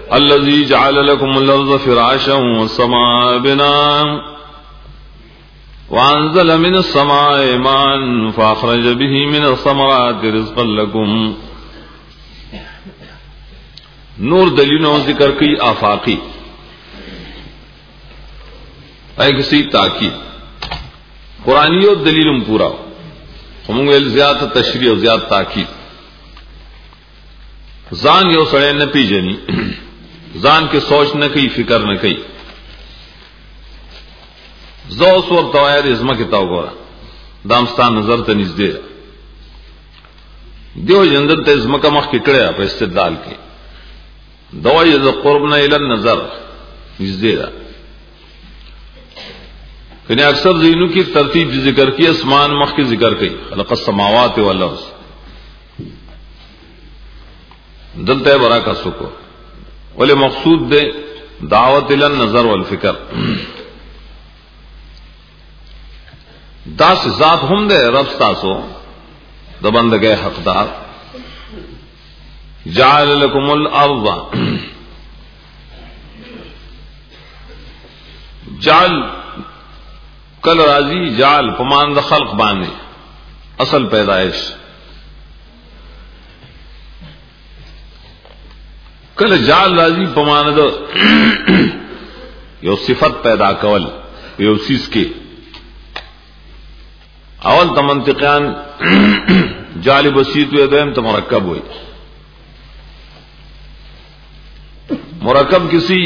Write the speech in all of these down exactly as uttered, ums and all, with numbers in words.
الذي جعل لكم الأرض فراشا والسماء بناء وأنزل من السماء ماء فأخرج به من الثمرات رزقا لكم. نور دلیلوں ذکر کی آفاقی اے کسی تاکید قرآنی و دلیلم پورا ہمیں زیادہ تشریح و زیادہ تاکید زان یو سڑے نہ پی جنی زان کے سوچ نہ کئی فکر نہ کئی زو سور توائر ازما کے تاو گورا دامستان نظر تنیز دے دیو جندر تے ازما کا مخ ککڑے آپ استدلال کے دوائی از قربنا الى نظر نیز دے رہا یعنی اکثر ذہنوں کی ترتیب ذکر کی اسمان مخ کی ذکر کی خلق السماوات والارض دلتا ہے برا کا سکو ولی مقصود دے دعوت الى النظر والفکر دا سے ذات ہم دے رب ستاسو دا بندگے حقدار جعل لکم الارض جعل کل راضی جعل پمان دا خلق بانے اصل پیدائش کل جعل راضی پمان دا یو صفت پیدا کول یو سیز کے اول تا منطقیان جعل بسیط ہوئے دویم تا مرکب ہوئی مرکب کسی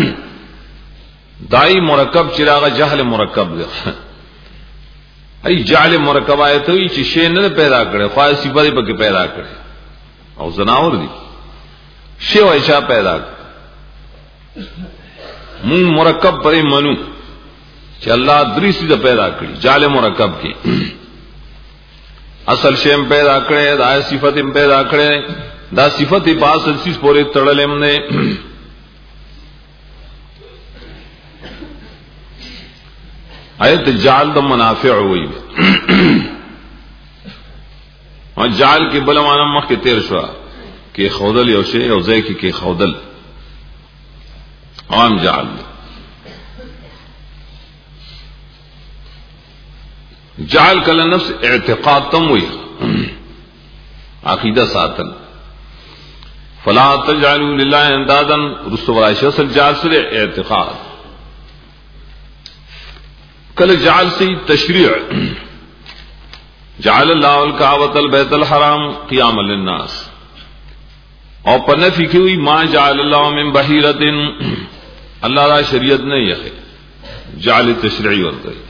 دائی مرکب چراغ جہل مرکب دے ای جعل مرکب آئے تو چی شے نہ پیدا کرے خواہ صفت پہ پیدا کرے او زناور دی شے و ایشا پیدا کرے من مرکب پر منو چی اللہ دریسی دا پیدا کری جعل مرکب کی اصل شیم پیدا کرے دا صفت پیدا کرے دا صفت پاس اصل پورے تڑلیم نے آیت جعل دا منافع ہوئی اور جعل کے بلا معنی مخ کے تیر شوا کہ خودل یوشے یوزے کی کہ خودل عام جعل جعل کل نفس اعتقاد تم ہوئی عقیدہ ساتن فلا تجعلوا للہ اندادا رسول اللہ اصل جعل سے اعتقاد کل جعل سے تشریع جعل اللہ الکعبۃ البیت الحرام قیاما للناس اور پر نفی کی ہوئی ما جعل اللہ من بحیرۃ اللہ را شریعت نہیں ہے جعل تشریعی اور گئی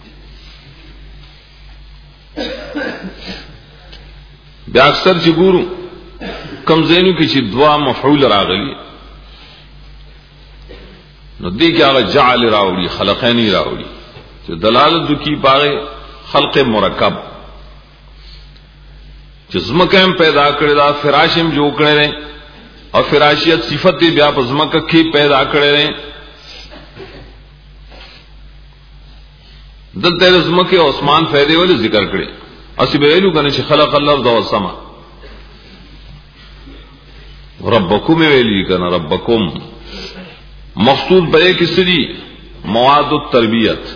بیا اکثر چی گورو کم زینو کی چی دعا مفعول راغلی نو دی کیا آگا جعل راوڑی خلقینی راوڑی دلالت کی باغ خلق مرکب جزمکم پیدا کرے دا فراشم جو کرے رہے اور فراشیت صفت بیا پزمک کی پیدا کرے رہے دل تیر زمک عثمان فیدے والے ذکر کرے اسی بیلو کنے چھ خلق اللہ دا والسما ربکم ویلی کنا ربکم مقصود بے کسی دی مواد التربیت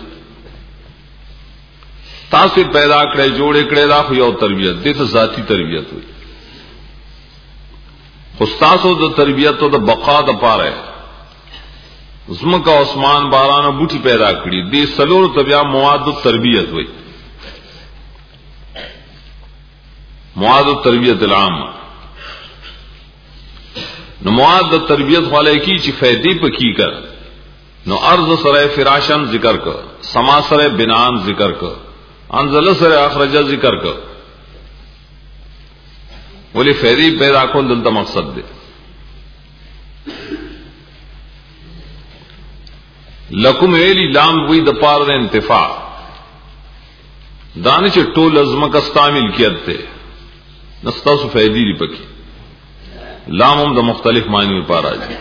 تاثر پیدا کرے جوڑے کرے دا خو یو تربیت دے تو ذاتی تربیت ہوئی خستاسو دا تربیت تو دا بقا دا پا رہے زمکا عثمان بارانا بوٹی پیدا کری دے سلور تبیا مواد تربیت ہوئی مواد تربیت العام نو مواد تربیت والے کی چی فیدی پا کی کر نو ارض سرے فراشن ذکر کر سما سرے بنان ذکر کر انزل سر اخرجہ ذکر کر بولی فیدی پیدا کن دلتا مقصد دے لکم ایلی لام وی دپار دے انتفاع دانش ٹول ازمک استعمل کیت دے نستاسو فیدی دی پکی لامم دا مختلف معنی میں پارا جی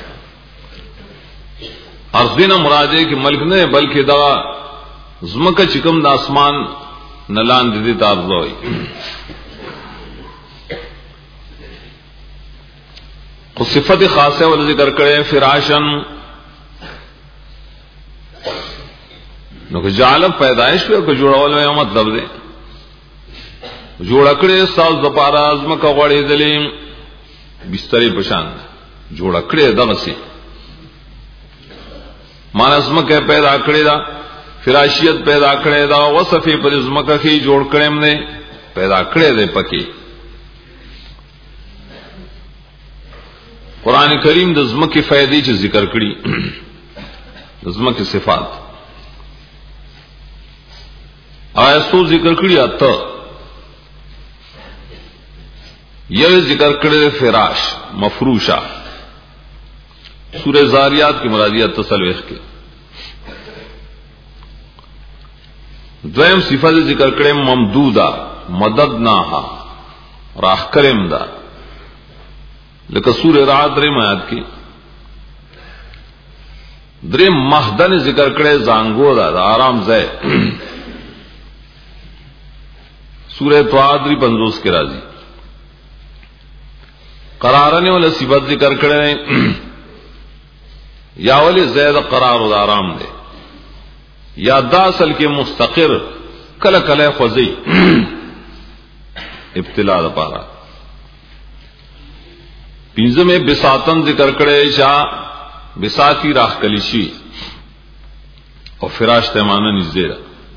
ارضینا مرادے کہ ملک نے بلکہ دا زمک چکم دا اسمان نلان دیدی تارزہ ہوئی خو صفت خاصه ول ذکر کړي فراشن نو که جعل پیدائش په کو جوړول یو مطلب دی جوړ کړي ساز د پاره ازمکه غوړې دلیم بسترې پشان جوړ کړي دغه سي مان ازمکه پیدا کړي دا فراشیت پیدا کړي دا وصفه پر ازمکه کې جوړ کړي نه پیدا کړي دې پکې قران کریم د ازمکه فائدې چې ذکر کړي د ازمکه صفات آیاتو ذکر کړي اته یو ذکر کړي فراش مفروشہ سورہ زاریات کی مرادیات تسلویخ کے دویم صفت ذکر کړي ممدودا مددناها راخ کریم دا لکه سورہ رعد درې آیات کې درې مهدن ذکر کړي زانګو دا, دا آرام ځای سورہ طاعدری پنځوس کې راځي قرارنے والا صفت ذکر کړي یا ولی زید قرار و آرام دے یا دا اصل کے مستقر کل کل خوزی ابتلا دا پارا پینزم میں بساتن ذکر کړي چا بساتی راخ کلیشی اور فراش تیمانا نزدیرہ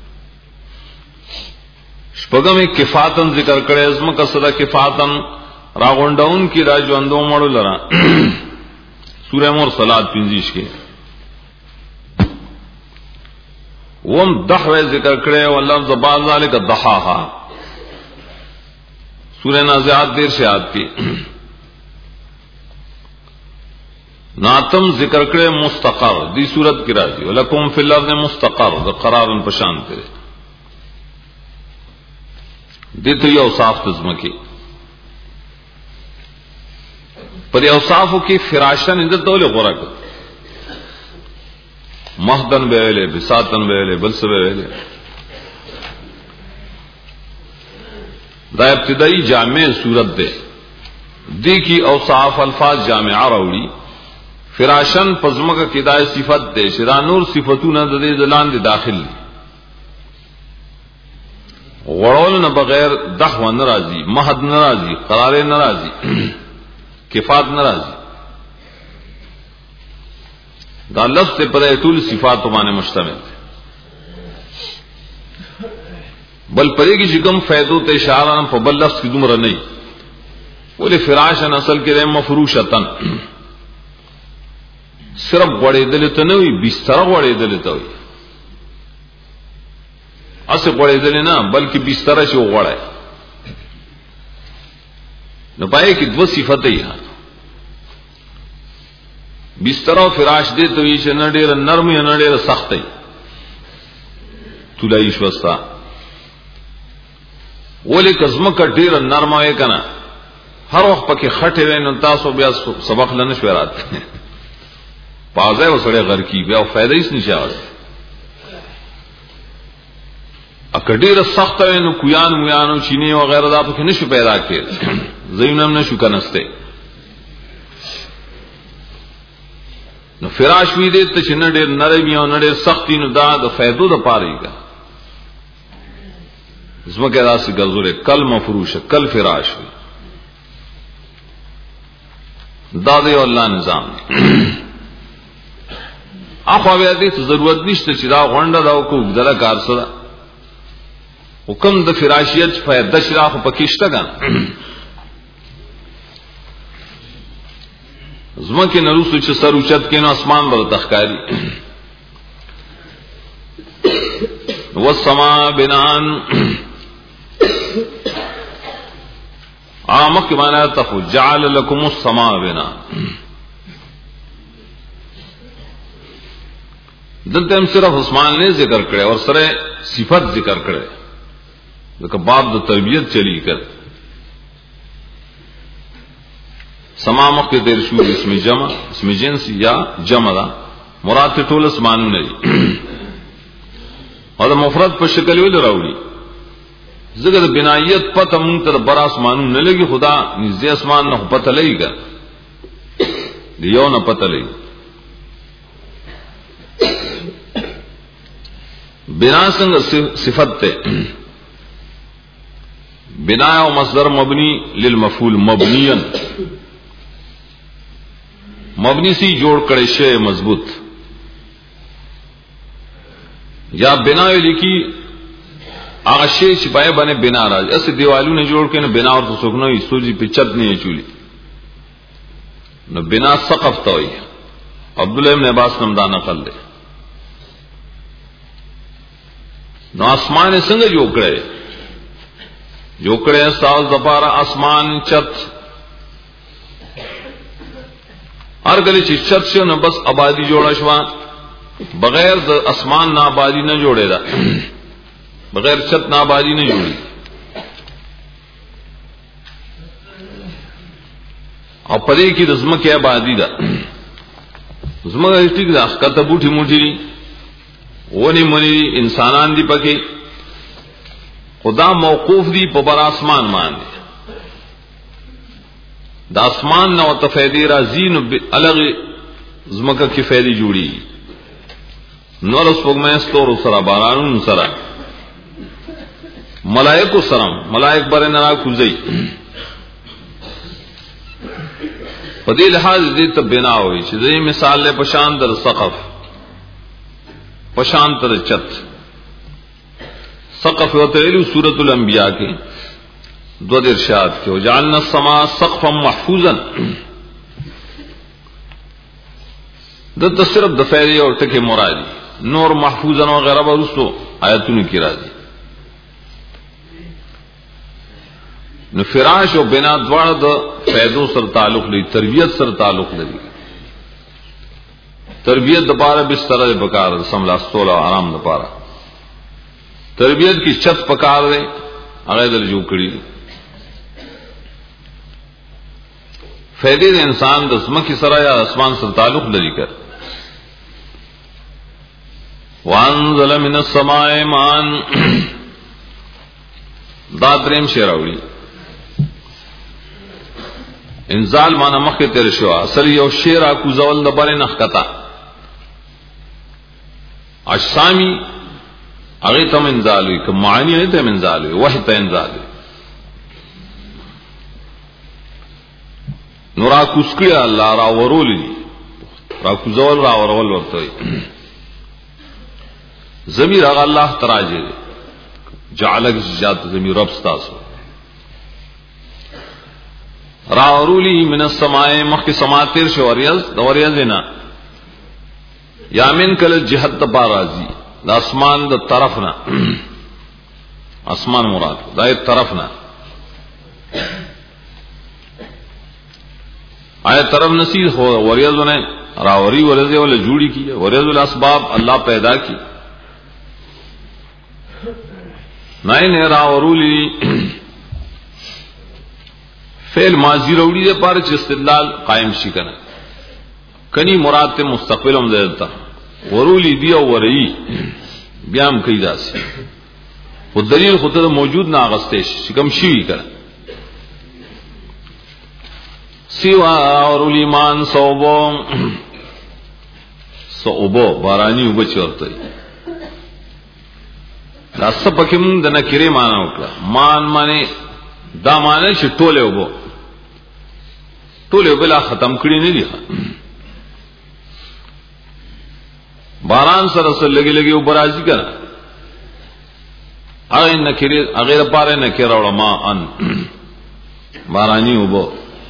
شپگم ایک کفاتن ذکر کړي ازم کا صدا کفاتن راغونډون کی راجوندو مړو لرا سورہ مرسلات پنځیش کې وم دحوه ذکر کړي او لفظ بعض ذلک الضحاها سورہ نازعات دیر سے آیات کې ناتم ذکر کړي مستقر دی صورت کې راځي ولکم فی الارض مستقر د قرار پشان کړي دته یو صاف تزمکی پر اوصافو کی فراشن اندر توله غورک مهدن ویلے بساتن ویلے بلس ویلے دا ابتدائی جامع صورت دے دی کی اوصاف الفاظ جامع راوڑی فراشن پزمک کی دا صفت دے شدا نور صفتون دے دلان دے داخل غړول نه بغیر دحو ناراضی مهد ناراضی قرار ناراضی کفات ناراضی دا لفظ ته پر ټول صفات باندې مشتمل بل پرې کې کوم فائدو ته اشاره په بل لفظ کې دومره نه ولې فراشن اصل کې مفروشتن صرف غړېدل ته نه وي بستر غړېدل ته وي اسه غړېدل نه بلکې بستر شي غړای نو پای کې دو صفته یې بستر او فراش دې ته وی چې نه ډېر نرم یا نه ډېر سخت دی تولای شوستا ولې کزمه کا ډېر نرم وای کنه هر وخت پکې خټه ویني تاسو بیا سبق لنه شو راته پازه وسړې غر کی بیا فائدې هیڅ نشي اکډیر سخت وینو کویان مویانو چینه او غیره دا پکې نشو پیدا کړي زینم نشو کنسته نو فراش وی دې ته چې نه ډېر نرم او نه ډېر سختي نو دا د فائدو د پاره یې زمکه راسي ګرځولې کل مفروش کل فراش دا دی الله نظام اخو بیا دې ضرورت نشته چې دا غونډه دا کو دله کار سره حکم د فراشیت فائدہ شراف پکشته ګان زمکه نروسو چې سر اوچت کینو اسمان به تخکاری والسماء بنان عامک معنی تفو جعل لكم السماء بنا دلته هم صرف اسمان نے ذکر کړي اور سره صفت ذکر کړي لکه باب د تربیت چلی کر سما مخ کې دیر شو اسم جمع اسم جنس یا جمع دا مراد ټول اسمانو نه او د مفرد په شکل ویل راوړي زګر بنایت پته مونږ تر بر اسمانو نه لګي خدا نږدې اسمان نه پته لګي دیو نه پته لګي. بنا څنګه صفت ته بنا او مصدر مبنی للمفعول مبنیا مبنی سی جوړ کړي شی مضبوط یا بنا لیکي هغه شی چې پای باندې بنا راځي اس دیوالونه جوړ کړي نو بنا ورته څوک نه وي سوجي په چت نه چولي نو بنا سقف ته وي. عبد الله ابن عباس نم دا نقل دی. نو اسمان څنګه جوړ کړي جوړ کړي سال دپاره اسمان چت هر کله چې چت شو نو بس آبادی جوړه شو بغیر د اسمان نه آبادی نه جوړه ده بغیر چت نه آبادی نه جوړي او پدې کې د زمکه آبادی ده زمکه ټیک ده کته بوټي موټي ونی منی انسانان دی پکې خدا موقوف دی په بر اسمان باندې د اسمان نو تفیدی راځي نو الګ زمکه کې فائدې جوړي نور سپوږمۍ ستورو سره بارانونو سره ملائکو سره ملائک بر نه راکوزي په دې لحاظ دې ته بنا وي چې دې مثال له پشان در سقف پشان تر چت سقف ہوتے ہیں سورۃ الانبیاء کے دو ارشاد کے وجعلنا السماء سقفا محفوظا د صرف د فائدې او ټکي مرادي نور محفوظا وغيرها ورسو آیاتونو کې راځي. نو فراش او بنا دواړه د فائدو سره تعلق لري تربیت سره تعلق لري. تربیت د پاره بستر د پکار سملاستول او آرام د پاره تربیت کی چت پکار دے هغه دل جو کړی فائدې د انسان د زمکه سره یا اسمان سره تعلق لري کړ. وانزل من السماء ماء دا دریم شراوی انزال معنا مخکې تیر شو اصل یو شیر اكو زول د باندې نخکتا اشامی هغه ته انزال وي کوم معنی نه ته انزال وي وحی ته انزال وي نورا کوسکړه الله را ورولې را کوزول را ورول ورته زمير هغه الله تراجه جعلک ذات زمير رب تاسو را ورولې من السماء مخک سماتر شو ریاض د ریاض نه یامن کل جهت د بارازی د اسمان د طرف نه اسمان مراد دای طرف نه آیا طرف نصیب ہو وریاض نے راوری ورزه ولا جوړی کی وریاض الاسباب الله پیدا کی نه نه راورولی فعل ماضی وروړي د پاره چې استدلال قائم شي کنه کني مراد ته مستقبل هم ده ورولی دی او ورئی بیا هم کوي داسې او دلیل خو ته موجود نه اغسته شي کوم شي کړه سیوا اور ایمان صوبو صوبو بارانی وبچورته دا سپکم د نکری معنا وکړه مان معنی دا معنی چې ټوله وبو ټوله بلا ختم کړی نه دي باران سره سره لګي لګي او برازي کړه هغه نکری هغه لپاره نکره علماء ان بارانی وبو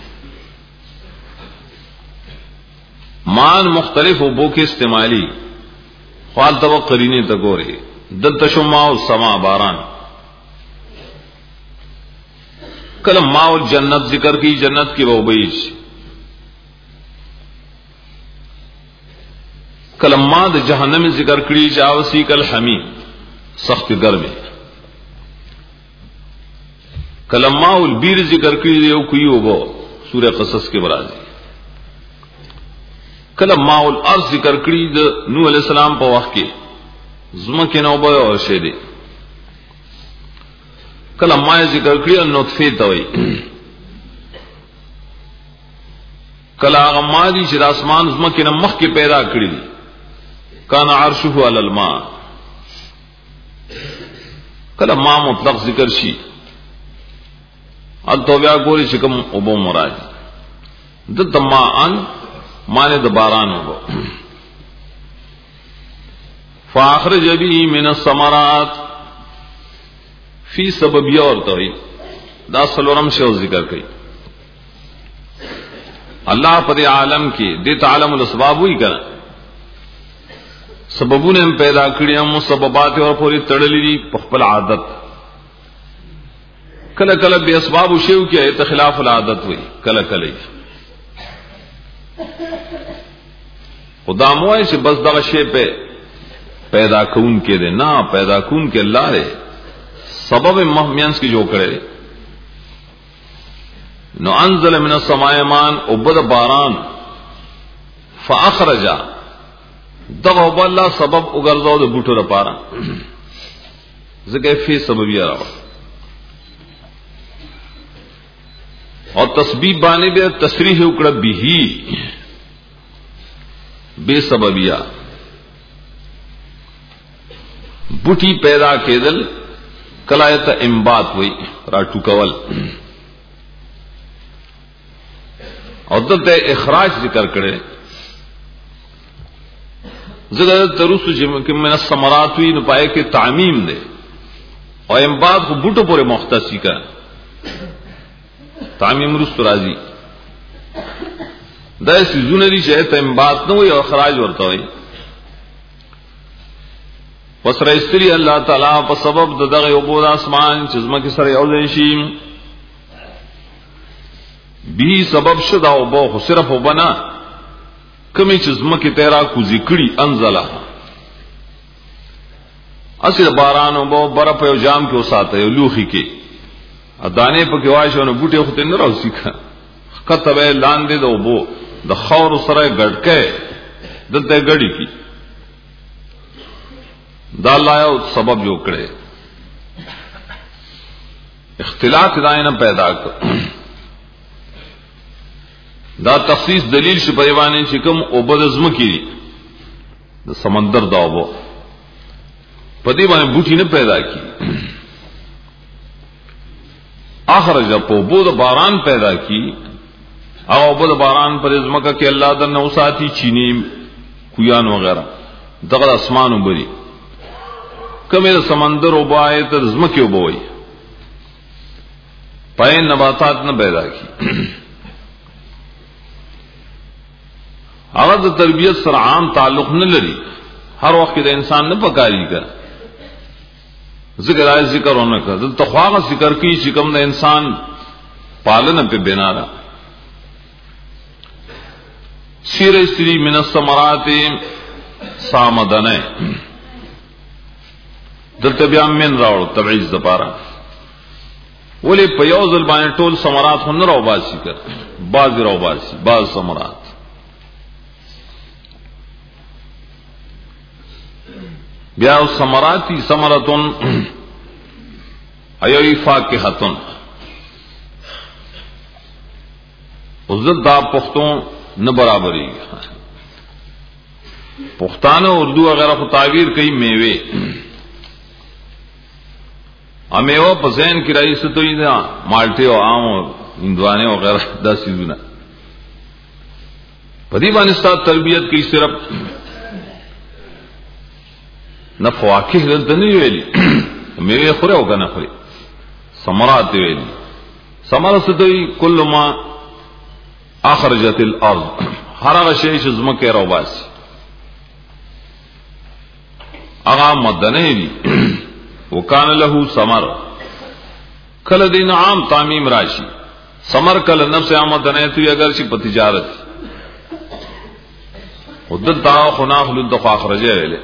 مان مختلف وبو کې استعمالي خپل تو قرینه ته ګوري دلته شما او سما باران کله ما او جنت ذکر کی جنت کی وبېش کله ما د جهنم ذکر کړي چاوسی کل حمیم سخت ګرمه کله ما او البیر ذکر کړي یو کوي وبو سوره قصص کې برازي کله ما او الارض ذکر کړي د نوح علی السلام په وخت کې زمکه نو به او شه دي کله ما ذکر کړی نطفه ته وي کلا غمادی چې اسمان زمکه نه مخ کې پیدا کړی کان عرشه علی الماء کلا ما مطلق ذکر شي ال تو بیا ګوري چې کوم او بو مراد د تماان معنی د باران وو فاخرج به من الثمرات فی سببیہ اور توحید دا سلورم شو ذکر کئی اللہ پر عالم کی دیت عالم الاسباب ہوئی کرا سببوں نے ہم پیدا کری ہم سببات اور پوری تڑلی دی پخپل عادت کل کل بے اسباب شیو کیا ہے خلاف العادت ہوئی کل کل خدا موائے سے بس دا شے پہ پیدا کون کے دے نا پیدا کون کے اللہ رے سبب مہمینس کی جو کرے نو انزل من السماء ماء وبد باران فاخرج دغه بالله سبب وګرځاو د بوټو لپاره ځکه فی سبب یې راو او تسبیح باندې به تصریح وکړه به بے سببیا بوټي پیدا کېدل کلایت امبات ہوئی راټو کول او دته اخراج ذکر کړي زګر ترسو چې من الثمرات وی نو پای کې تعمیم ده او امبات کو بوټو پورې مختصی کا تعمیم رست راضی دا سيزونه دي چې ته امبات نو یو اخراج ورته وي وسره استری الله تعالی په سبب دغه یو بود اسمان چې زما کې سره یو ځای شي به سبب شدا او بو صرف وبنا کمی چې زما کې تیرا کو ذکری انزلا اصل باران او بو برف یو جام کې وساته یو لوخي کې ادانه په کې واښونه بوټي خو ته نه راوځي کتبه لاندې دو بو د خور سره ګډکه دلته ګډی کی دا الله یو سبب جو کړي اختلاط داینه پیدا کړ دا تخصیص دلیل شي په ایوانه چې کوم او بدزم کی د سمندر دا وو په دې باندې بوټي نه پیدا کی اخرج په بود باران پیدا کی او بود باران پر ازمکه کې الله د نو ساتي چینی کویان وغیرہ دغه اسمان وبري کمه سمندر وبای تر ازمکه وبوي پای نباتات نه پیدا کی هغه د تربیت سره عام تعلق نه لري هر وخت د انسان نه پکاري کا ذکر آئے ذکر ہونے کا دل تخواغ ذکر کی چکم نے انسان پالن پہ بنا رہا سیر استری من الثمرات سامدن دلته بیا من راوړ تبعیض د پاره ولی په یو ځل باندې ټول ثمرات خو نه راو باسي کړ باز راو باسي باز ثمرات بیا ثمراتی ثمرتن ایوی فاکهتن عزت دا پختوں نہ برابری پختانہ اردو وغیرہ کو تعبیر کئی میوے امیوہ پسین کی رئیس تو ہی نا مالٹے و آم اور ہندوانے وغیرہ دا سیزونا پدی بانستا تربیت کی صرف نہ فواکه دلته نه ویلي میوه خوره او کنه خوره ثمرات ویلي ثمره ستوي کل ما اخرجت الارض هر هغه شی چې زمکه راو باسي هغه مدنه دي وکانه له ثمر کله دین عام تعمیم راشي ثمر کله نفس آمدنه توي اگر شي په تجارت ودل تا خناخل د اخرجه ویلي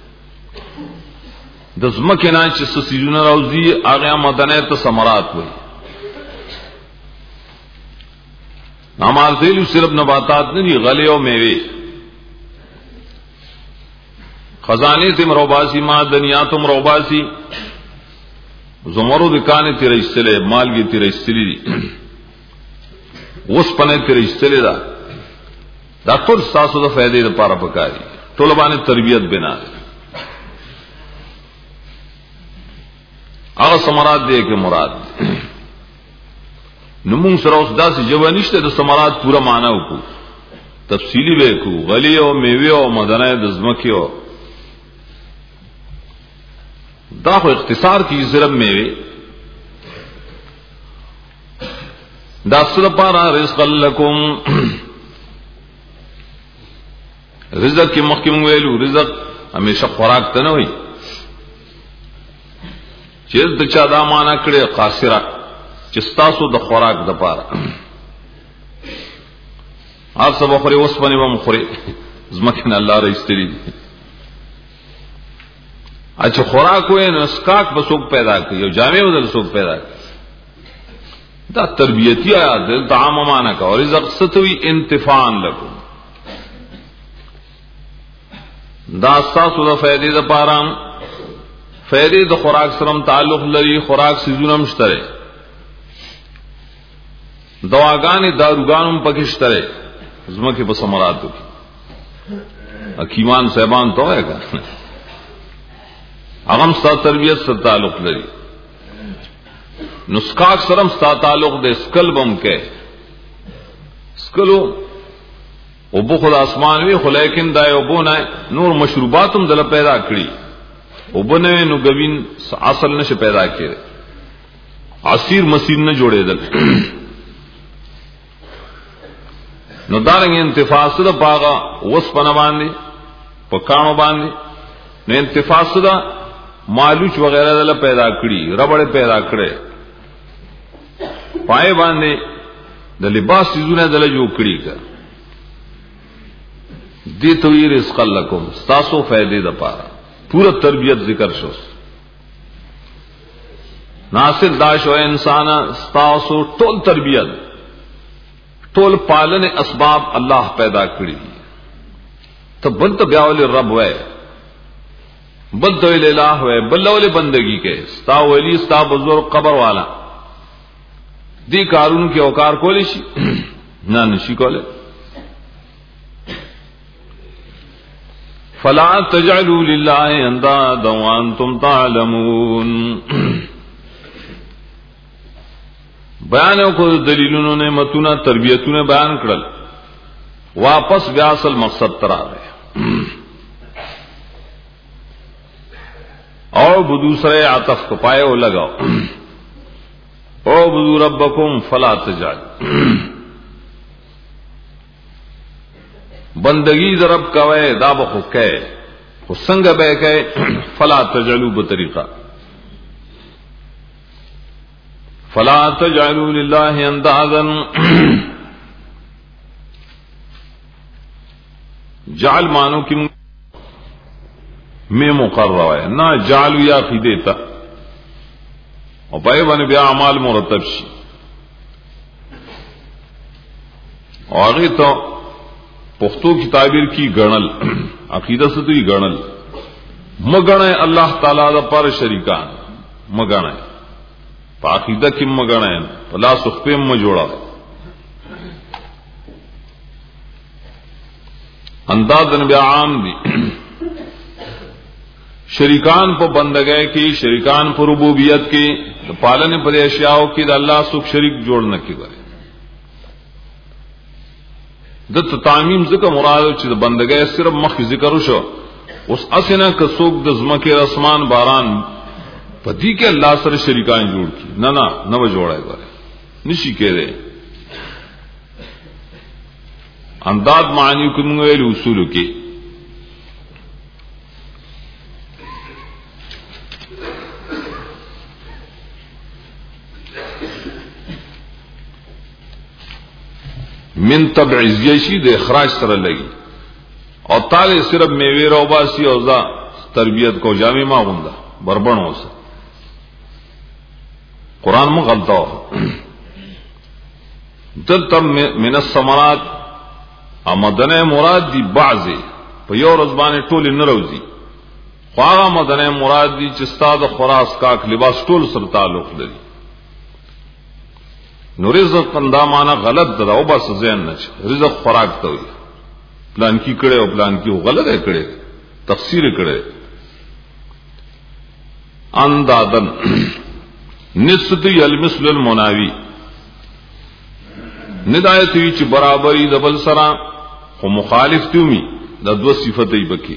د زمکه نه چې سسیونه راوځي هغه مدنه ته ثمرات وي نامال ذیل صرف نباتات نه دي غلې او میوه خزانه تم روباسي معدنیات تم روباسي زمرد کانه تیر استله مالګي تیر استلی دي اوس پنه تیر استله دا دا ټول تاسو د فائدې لپاره پکاري ټول باندې تربيت بنا هغه سمرات دې کې مراد نو موږ سره اوس داسې جوانشته د سمرات پورا معنا وکړو تفصیلی وکړو غلی او میوه او مدنه د زمکیو دا خو اختصار کی ضرب میوه دا سره پارا رزق لکم رزق کی مخکم ویلو رزق همیشه خوراک ته نه وي چې د چا دا معنا کړي قاصره چې تاسو د خوراک د پاره هر څه بخوري اوس باندې به مخوري زمکنه الله راستري اچھا خوراک وې نو اسکاک به څوک پیدا کوي او جامع بدل څوک پیدا کوي دا تربیتی آیات دل طعام معنا کا اور رزق ستوي انتفاعا لكم دا تاسو د فائدې د پاره فائدې د خوراک سره تعلق لري خوراک سيزونه مشترک دواګانې داروګانم پکشتره زمکه په سمراتو کې حکیمان صاحبان ته وایي هغه ستاسو تربیت سره تعلق لري نسکاک سره ستاسو تعلق د سکل بم کې سکلو او بو خدای اسمان وی خو لیکن دا یو بونه نور مشروباتم دل پیدا کړی او بنه نو غوین اصل نشه پیدا کړي عصیر مسیر نه جوړېدل نو دارنګ انتفاع سره باغا وس پنه باندې پکانو باندې نو انتفاع سره مالوچ وغیرہ دل پیدا کړي ربړ پیدا کړي پای باندې د لباس زونه دل جوړ کړي کا دې توي رزق لکم تاسو فائدې د پاره پورا تربیت ذکر شو ناصر داش او انسان تاسو ټول تربیت ټول پالن اسباب الله پیدا کړی ته بل ته بیا ول رب وای بل ته الہ وای بل ول بندگی کې ستا ولی ستا بزرگ قبر والا دی کارون کې اوکار کولی شي نه نشي کوله فلا تجعلوا لله اندادا وانتم تعلمون بیان کو دلیلونو نعمتونه تربیتونه بیان کړل واپس بیا اصل مقصد تر راغی او بدوسره عطف کو پائے او لگاؤ او بدو ربکم فلا تجعل بندگی ضرب کوي دا به خو کوي خو څنګه به کوي فلا تجعلوا بطریقه فلا تجعلوا لله اندادا جعل مانو کی میں مقرر ہے نہ جعلوا یا قیدتا او پای باندې بیا اعمال مرتب شي او هغه ته پښتو کی تعبیر کی غنل عقیدہ سے تو یہ غنل مگنے اللہ تعالی دا پر شریکان مگنے عقیدہ کی مگنے لا سخپے م جوڑا انداز بیا عام دی شریکان په بندګۍ کې شریکان په ربوبیت کې پالن پر اشیاء کې د الله سوک شریک جوړ نه کیږي د تعمیم ذکر مراد چې د بندګۍ صرف مخ ذکر وشو اوس اسنه که څوک د زمکه اسمان باران پدې کې الله سره شریکان جوړ کی نه نه نه جوړای غواړي نشي کېده انداز معنی کوم ویل اصول کې من تبعیزیه شي د اخراج سره لګي او تعالی صرف میوه رو باسي او ځا تربیت کو جامع ما غوندا بربن اوسه قران مو غلطه دلته من الثمرات امدنه مراد دي بعضه په یو ورځ باندې ټول نه روزي خو هغه مدنه مراد دي چې ستاسو خراس کاک لباس ټول سره تعلق لري نو رزق کندا معنا غلط ده او بس ذهن نه رزق خوراک ته وي پلان کی کړي او پلان کی غلط ہے کړي تفسیر کړي اندادن نسبت المثل المناوی ندایت وی چې برابرۍ د بل سره خو مخالف تیومی د دو صفتې بکی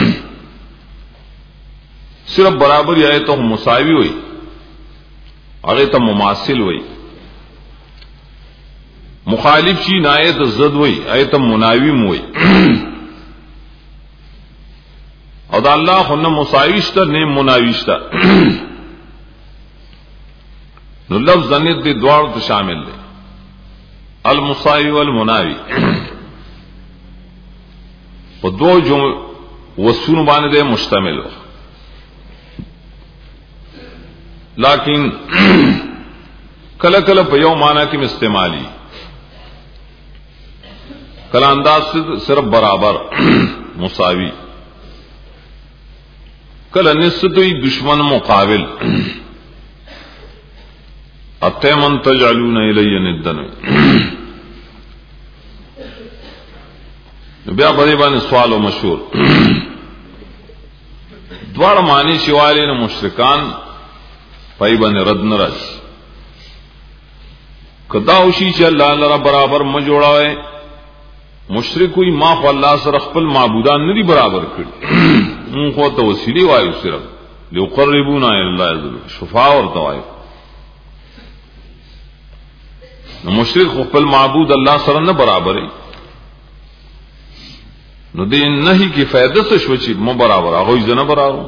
صرف برابر یا ته مساوی وي هغه ته مماثل وي مخالف شي نایت ضد وي ایت مناوی وي او د الله خو نه مساویشته نه مناویشته نو لفظ ضمیر دې دوړ ته شامل دي المساوی والمناوی په دوه جو وسونو باندې مشتمل و لیکن کله کله په یو معنا کې استعمالي کله انداز صرف برابر مساوی کله نسبتوی دشمن مقابل اتمن تجعلون الی ندن بیا په دې باندې سوال او مشهور دواړه معنی شواله نه مشرکان پای باندې رد نه راشي کدا وشي چې الله لره برابر م جوړاوي مشرک وي ما خو الله سره خپل معبودان نه دي برابر کړی مون خو ته وسیله وایو صرف ليقربونا الى الله شفاء او توای نو مشرک خپل معبود الله سره نه برابرې نو دې نه کی فائدہ څه شو چې مو برابر هغه یې نه برابر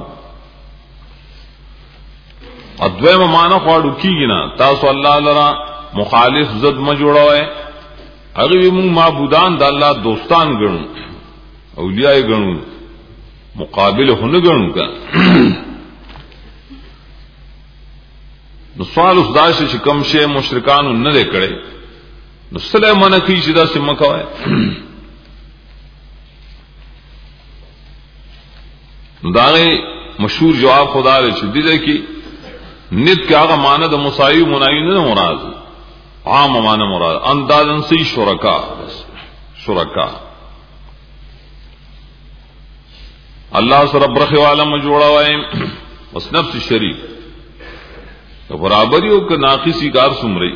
ادویمه معنا خواړو کیږي نه تاسو الله لرا مخالف ضد م جوړوي هغه موږ معبودان د الله دوستان ګڼو اولیاء ګڼو مقابل هونه ګڼو کا نو سوال اوس داشه چې کوم شی مشرکانو نه لکړي نو سليمان کی چې دا سم کوي داغه مشهور جواب خدا لري چې دې کې نت کې هغه معنی د مساوی مناوی نه مراد عام معنی مراد اندازن سی شرکا شرکا الله سره برخه عالم جوړا وای بس نفس شریک برابری او ک ناقصی کار سمري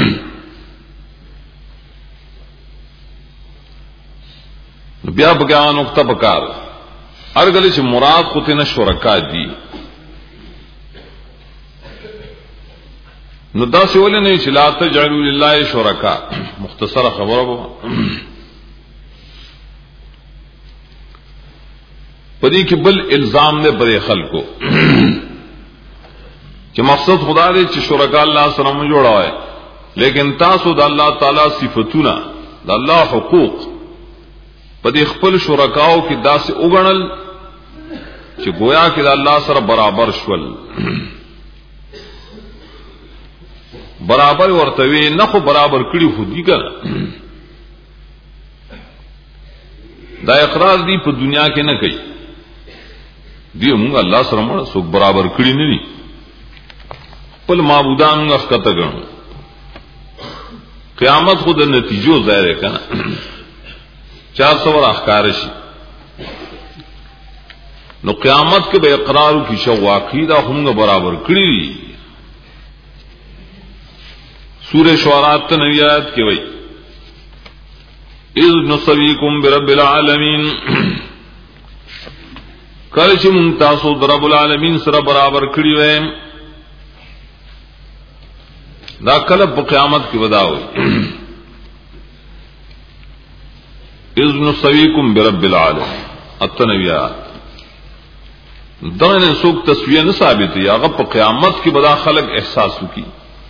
بیا بګا نقطه بکار ارګل چې مراد خو ته نه شرکا دي نو دا څه ولې نه چې لا تجعلوا لله شرکا مختصره خبره وه پدې کې بل الزام نه پرې خلکو چې مقصد خدا دې چې شرکا الله سره مو جوړاوي لیکن تاسو د الله تعالی صفاتونه د الله حقوق پدې خپل شرکاو کې داسې وګڼل چې گویا کې د الله سره برابر شول برابر ورته وی نه خو برابر کړی خو دي کنه دا اقرار دی په دنیا کې نه کوي دی موږ الله سره مړ څوک برابر کړی نه دي خپل معبودان موږ ښکته ګڼو قیامت خو د نتیجو ظاهر کنه چار سو احکار شي نو قیامت کې به اقرار کی شو واقعي دا هم برابر کړی سورہ شعراء ته نوی آیات کې وایي اذ نسویکم برب العالمین کله چې مون تاسو د رب العالمین سره برابر کړی وای دا کله په قیامت کې وداوي اذ نسویکم برب العالمین اتنویات دغه څوک تسویه نه ثابت یا هغه په قیامت کې بدا خلق احساس وکي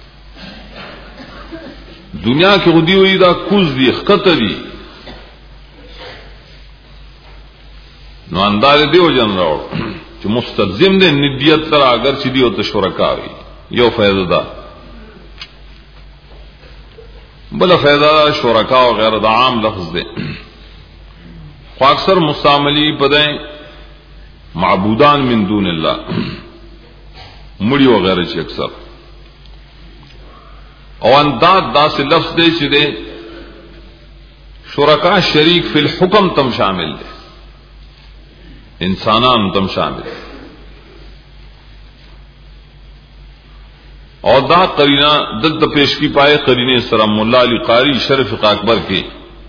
دنیا کې غدي وي دا کوز دي خطر دي نو انداز دیو جن راو چې مستلزم دي ندیت تر اگر چې دی او ته شرکاوي یو فائدہ ده بل فائدہ شرکا او غیر د عام لفظ ده خو اکثر مستعملی پدې معبودان من دون الله مړي وغیرہ چې اکثر او انداز داسې لفظ دی چې دی شرکا شریک فی الحکم تم شامل دے انسانان تم شامل دے اور دا قرینہ دلتا پیش کی پائے قرینے سرم مولا علی قاری شرف اکبر کے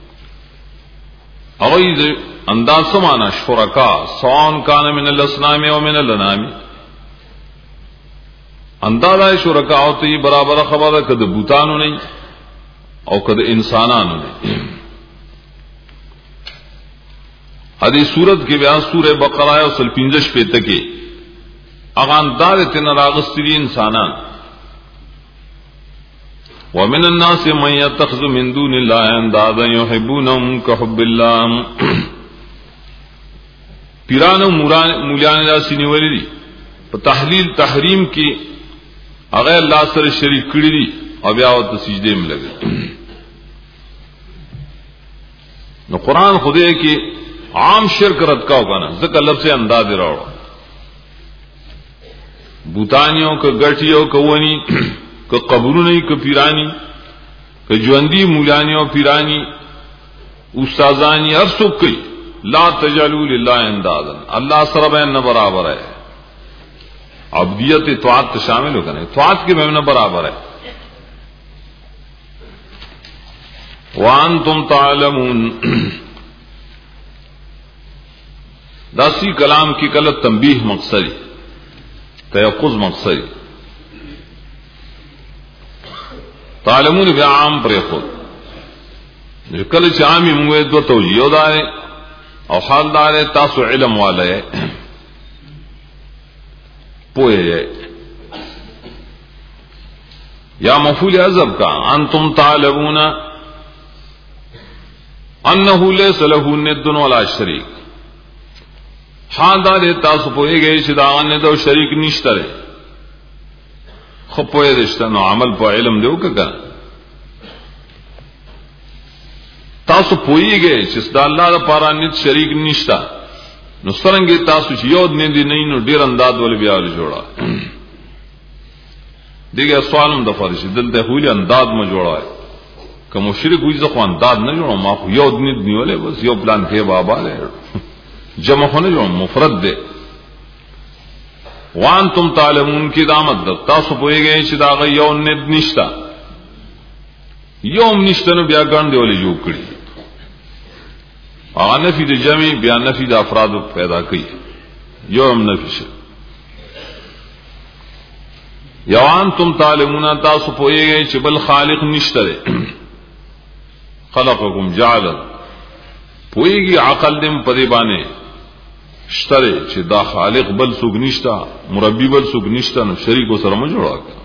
اغید انداز سمانا شرکا سوان کان من الاسنام و من الانام اندازہ شرکا ہوتا یہ برابر خبر کد بوتانو نہیں او کد انسانانو نہیں. حدیث سورت کے بیان سورہ بقرہ اور سلپنجش پہ تکے اغان دار تن راغستری انسانان ومن الناس من يتخذ من دون الله اندادا يحبونهم كحب الله پیرانو مولیان راسی نیولی دی پا تحلیل تحریم کی اغیر اللہ سر شریک کری دی اور بیاوت سجدے میں لگے. نو قرآن خودے کی عام شرک رد کا ہوگا نا ذکر لفظ سے انداز راوڑا بوتانیوں کا گٹھیوں کا ونی کا قبرونی کا پیرانی کا جوندی مولانیوں پیرانی استازانی ہر سکھ کی لا تجعلوا للہ اندازا اللہ سربین نہ برابر ہے. عبدیت اطاعت شامل ہوگا نا اطاعت کے میں نہ برابر ہے. وانتم تعلمون داسی کلام کی کلت تنبیہ مقصدی تیقظ مقصدی تعلمون بیا عام پر خود کل چامی منگوے دو توجیہ دارے اور حال دارے تاسو علم والے پوئے یا مفعول عذب کا انتم تعلمون انه ليس له ند ولا شریک حال دارے تاسو پوئے گئے چداغان نے دو شریک نشترے خب پوئے رشتہ نو عمل پا علم دیو کہ تاسو پوئی گئے چس دا اللہ دا پارا نت شریک نشتا نو سرنگی تاسو چی یود نیندی نہیں نو دیر انداد والی بیاولی جوڑا دیگه سوالم دا فرشی دلتے خولی انداد میں جوڑا ہے کہ مشرک ہوئی زخو انداد نہ جوڑا ما خو یود نید نیولے بس یو پلان کے بابا لے جمع ہونے جو مفرد دے. وان تم تعلمون کی دامت دا تاسو پوئے گئے چی دا غی یو ند نشتا یوم نشتا نو بیا گرن دے والی جو کری آغا نفی دا جمعی بیا نفی دا افراد پیدا کی یوم نفی شد. یوان تم تعلمون تاسو پوئے گئے چی بل خالق نشتا دے خلقکم جعلا پوئے گی عقل دم پدے بانے شترے چی دا خالق بل سوگ نشتا مربی بل سوگ نشتا نو شریک و سرم جوڑا کر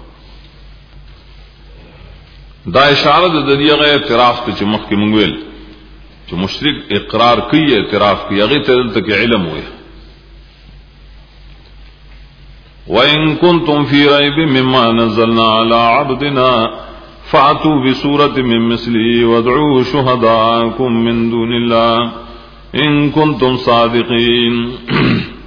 دا اشارت دریغ اعتراف تے چی مخ کی منگویل چی مشرک اقرار کی اعتراف کی اغی تدل تک علم ہوئے. وَإِن كُنتُمْ فِي رَيْبٍ مِّمَّا نَزَّلْنَا عَلَىٰ عَبْدِنَا فَأْتُوا بِسُورَةٍ مِّن مِّثْلِهِ وَادْعُوا شُهَدَاءَكُم مِّن دُونِ اللَّهِ إِن كُنتُمْ صَادِقِينَ.